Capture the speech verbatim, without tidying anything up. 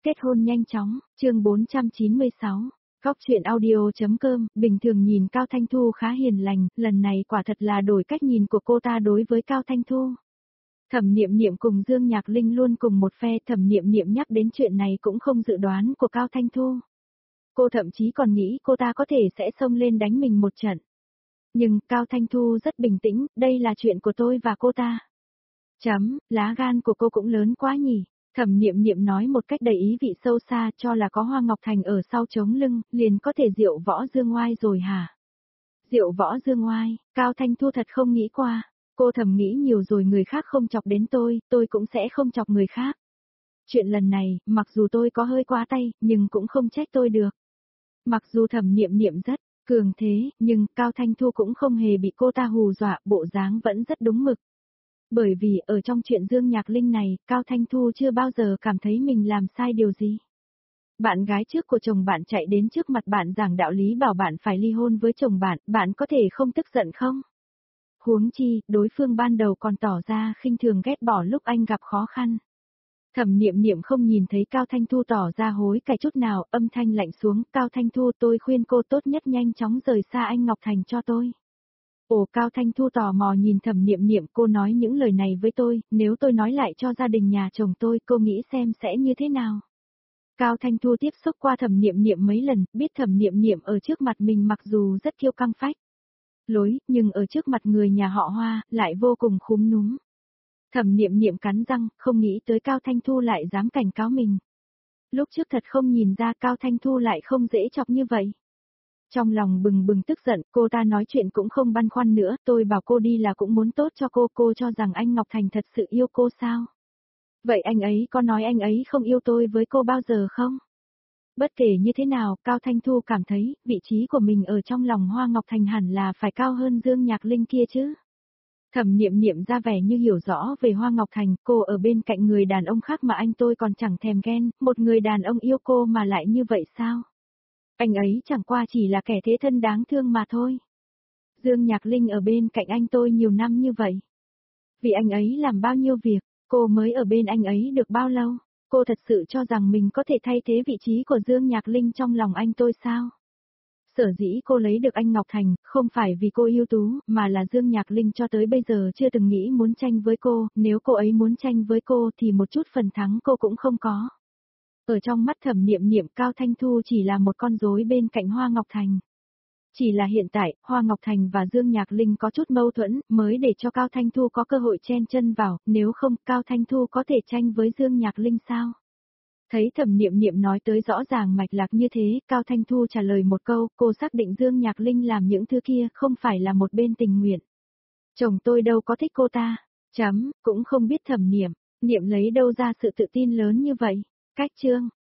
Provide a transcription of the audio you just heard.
kết hôn nhanh chóng, chương bốn trăm chín mươi sáu. Góc truyện audio.com, bình thường nhìn Cao Thanh Thu khá hiền lành, lần này quả thật là đổi cách nhìn của cô ta đối với Cao Thanh Thu. Thẩm Niệm Niệm cùng Dương Nhạc Linh luôn cùng một phe, Thẩm Niệm Niệm nhắc đến chuyện này cũng không dự đoán của Cao Thanh Thu. Cô thậm chí còn nghĩ cô ta có thể sẽ xông lên đánh mình một trận. Nhưng Cao Thanh Thu rất bình tĩnh, đây là chuyện của tôi và cô ta. Chấm, lá gan của cô cũng lớn quá nhỉ. Thẩm Niệm Niệm nói một cách đầy ý vị sâu xa, cho là có Hoa Ngọc Thành ở sau chống lưng, liền có thể diệu võ dương ngoai rồi hả? Diệu võ dương ngoai, Cao Thanh Thu thật không nghĩ qua. Cô thầm nghĩ nhiều rồi, người khác không chọc đến tôi, tôi cũng sẽ không chọc người khác. Chuyện lần này, mặc dù tôi có hơi quá tay, nhưng cũng không trách tôi được. Mặc dù Thẩm Niệm Niệm rất cường thế, nhưng Cao Thanh Thu cũng không hề bị cô ta hù dọa, bộ dáng vẫn rất đúng mực. Bởi vì ở trong chuyện Dương Nhạc Linh này, Cao Thanh Thu chưa bao giờ cảm thấy mình làm sai điều gì. Bạn gái trước của chồng bạn chạy đến trước mặt bạn giảng đạo lý bảo bạn phải ly hôn với chồng bạn, bạn có thể không tức giận không? Huống chi, đối phương ban đầu còn tỏ ra khinh thường ghét bỏ lúc anh gặp khó khăn. Thẩm Niệm Niệm không nhìn thấy Cao Thanh Thu tỏ ra hối cải chút nào, âm thanh lạnh xuống, Cao Thanh Thu, tôi khuyên cô tốt nhất nhanh chóng rời xa anh Ngọc Thành cho tôi. Ồ, Cao Thanh Thu tò mò nhìn Thẩm Niệm Niệm, cô nói những lời này với tôi, nếu tôi nói lại cho gia đình nhà chồng tôi, cô nghĩ xem sẽ như thế nào? Cao Thanh Thu tiếp xúc qua Thẩm Niệm Niệm mấy lần, biết Thẩm Niệm Niệm ở trước mặt mình mặc dù rất kiêu căng phách lối, nhưng ở trước mặt người nhà họ Hoa, lại vô cùng khúm núm. Thẩm Niệm Niệm cắn răng, không nghĩ tới Cao Thanh Thu lại dám cảnh cáo mình. Lúc trước thật không nhìn ra Cao Thanh Thu lại không dễ chọc như vậy. Trong lòng bừng bừng tức giận, cô ta nói chuyện cũng không băn khoăn nữa, tôi bảo cô đi là cũng muốn tốt cho cô, cô cho rằng anh Ngọc Thành thật sự yêu cô sao? Vậy anh ấy có nói anh ấy không yêu tôi với cô bao giờ không? Bất kể như thế nào, Cao Thanh Thu cảm thấy, vị trí của mình ở trong lòng Hoa Ngọc Thành hẳn là phải cao hơn Dương Nhạc Linh kia chứ. Thẩm Niệm Niệm ra vẻ như hiểu rõ về Hoa Ngọc Thành, cô ở bên cạnh người đàn ông khác mà anh tôi còn chẳng thèm ghen, một người đàn ông yêu cô mà lại như vậy sao? Anh ấy chẳng qua chỉ là kẻ thế thân đáng thương mà thôi. Dương Nhạc Linh ở bên cạnh anh tôi nhiều năm như vậy. Vì anh ấy làm bao nhiêu việc, cô mới ở bên anh ấy được bao lâu? Cô thật sự cho rằng mình có thể thay thế vị trí của Dương Nhạc Linh trong lòng anh tôi sao? Sở dĩ cô lấy được anh Ngọc Thành, không phải vì cô ưu tú, mà là Dương Nhạc Linh cho tới bây giờ chưa từng nghĩ muốn tranh với cô, nếu cô ấy muốn tranh với cô thì một chút phần thắng cô cũng không có. Ở trong mắt Thẩm Niệm Niệm, Cao Thanh Thu chỉ là một con rối bên cạnh Hoa Ngọc Thành. Chỉ là hiện tại, Hoa Ngọc Thành và Dương Nhạc Linh có chút mâu thuẫn, mới để cho Cao Thanh Thu có cơ hội chen chân vào, nếu không, Cao Thanh Thu có thể tranh với Dương Nhạc Linh sao? Thấy Thẩm Niệm Niệm nói tới rõ ràng mạch lạc như thế, Cao Thanh Thu trả lời một câu, cô xác định Dương Nhạc Linh làm những thứ kia không phải là một bên tình nguyện. Chồng tôi đâu có thích cô ta, chấm, cũng không biết Thẩm Niệm, Niệm lấy đâu ra sự tự tin lớn như vậy. Cách chương